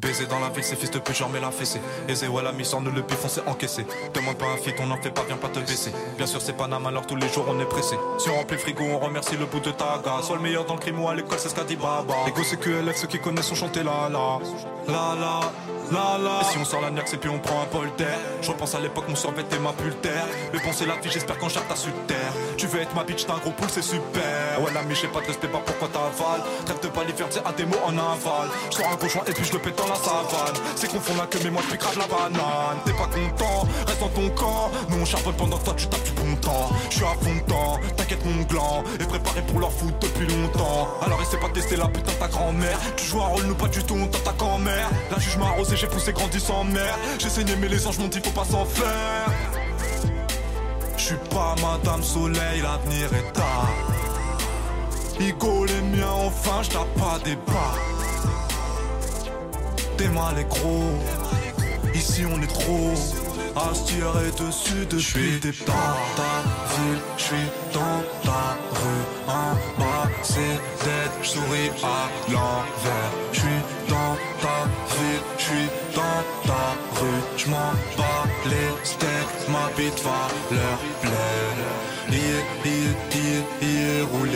baiser dans la ville, ces fils de pute, j'en mets la fessée. Aisé, ouais, la mission, ne le bif, on s'est encaissé. Demande pas un fit, on n'en fait pas, viens pas te baisser. Bien sûr, c'est Panama, alors tous les jours on est pressé. Si on remplit le frigo, on remercie le bout de ta gare. Sois le meilleur dans le crime ou à l'école, c'est ce qu'a dit Baba. Ego, c'est QLF, ceux qui connaissent ont chanté la la. La la. La la. Et si on sort la nerf, et puis on prend un bol d'air. Je repense à l'époque, mon survêt et ma pultère. Mais bon, c'est la vie, j'espère qu'en chat t'as su terre. Tu veux être ma bitch, t'as un gros poule, c'est super. Ouais, l'ami, j'ai pas de respect, pas pourquoi t'avales. Trêve de balivernes, c'est un démo en aval. Je sors un gros joint et puis je le pète dans la savane. C'est confondre la queue, mais moi je grave la banane. T'es pas content, reste dans ton camp. Nous on charbonne pendant que toi tu tapes du bon temps. Je suis à fond de temps, t'inquiète mon gland. Et préparé pour leur foot depuis longtemps. Alors essaie pas de tester la putain de ta grand-mère. Tu joues un rôle, nous pas du tout, on t'attaque en mer. La juge m'a arrosé, j'ai poussé, grandi sans mère. J'ai saigné mais les anges m'ont dit faut pas s'en faire. J'suis pas Madame Soleil, l'avenir est tard. Igo les miens enfin, j'tape pas des bas. T'es mal et gros, ici on est trop. À se tirer dessus depuis des temps. Ta ville, j'suis dans ta rue. En bas c'est dead, j'souris à l'envers. J'suis dans ta ville, j'suis dans ta rue. J'm'en bats les steaks, ma bite va leur plaire. Roulé.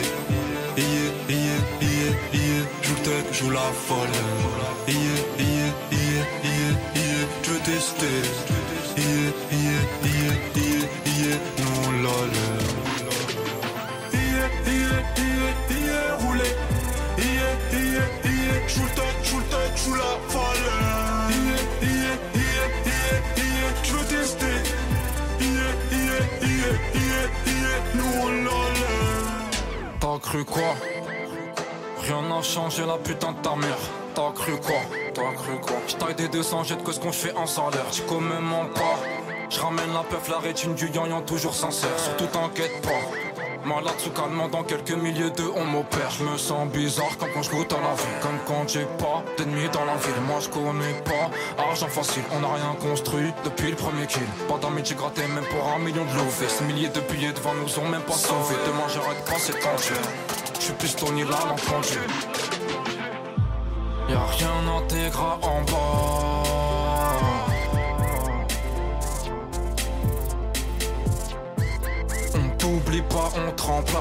Joue le tech, joue la folle. Je veux tester. Non lol. Roulé. Joue le tech, joue la folle. Je veux tester. Non lol. T'as cru quoi? Rien n'a changé, la putain de ta mère. T'as cru quoi? J'taille des 200 jets que ce qu'on fait en salaire. J'commets même en pas. J'ramène la peuf, la rétine du yan toujours sincère. Surtout t'inquiète pas. Malade sous calmant dans quelques milliers de on m'opère. J'me sens bizarre comme quand j'goûte à la vie. Comme quand j'ai pas d'ennemis dans la ville. Moi j'connais pas argent facile. On n'a rien construit depuis le premier kill. Pas d'amis j'ai gratté même pour 1 million de lovés. Ces milliers de billets devant nous ont même pas sauvé. Demain j'arrête pas c'est tendu. J'suis plus Tony là l'entendu. Y'a rien d'intégral en bas. On t'oublie pas, on te remplace.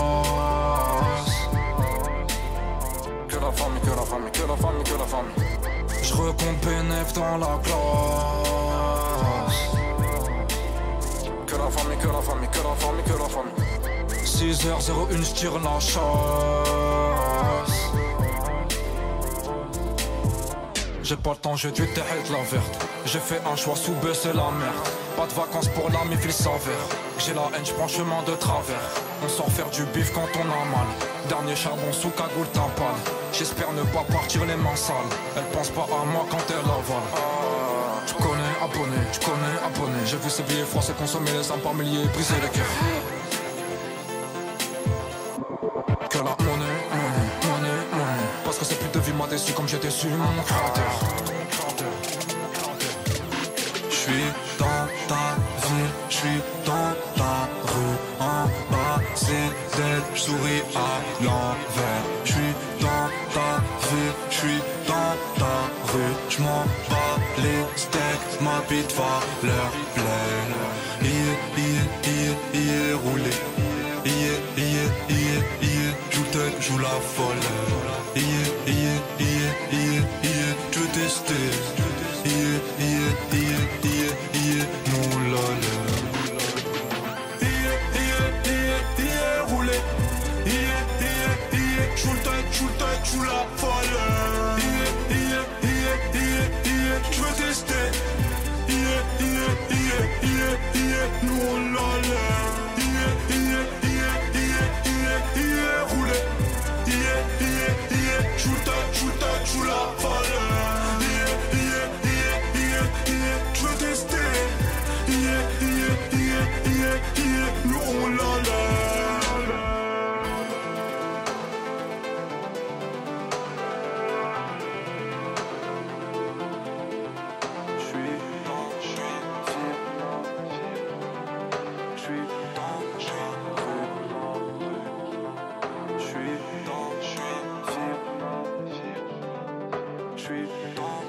Que la famille, que la famille, que la famille, que la famille. J'recompte bénéf dans la classe. Que la famille, que la famille, que la famille, que la famille. 6h01, j'tire la chasse. J'ai pas le temps, j'ai dû t'arrêter la verte. J'ai fait un choix sous baisser la merde. Pas de vacances pour l'ami, il s'avère. J'ai la haine, j'prends chemin de travers. On sort faire du bif quand on a mal. Dernier charbon sous cagoule timpane. J'espère ne pas partir les mains sales. Elle pense pas à moi quand elle avale. Tu connais abonné. J'ai vu ces billets français consommer les âmes par milliers, briser les cœurs. Que la monnaie. Parce que cette pute de vie m'a déçu comme j'ai déçu mon créateur. J'suis dans ta ville, j'suis dans ta rue. En bas c'est dead, j'souris à l'envers. J'suis dans ta ville, j'suis dans ta rue. J'm'en bats les steaks, ma bite va leur plaire. Roulé. Joue le tech, joue la folle. Je veux tester. Non lol. Roulé. Joue le tech, joue la folle. Je veux tester. Non lol. Roulé. Joue le tech, joue la folle. Je veux tester. Non lol. Je suis dans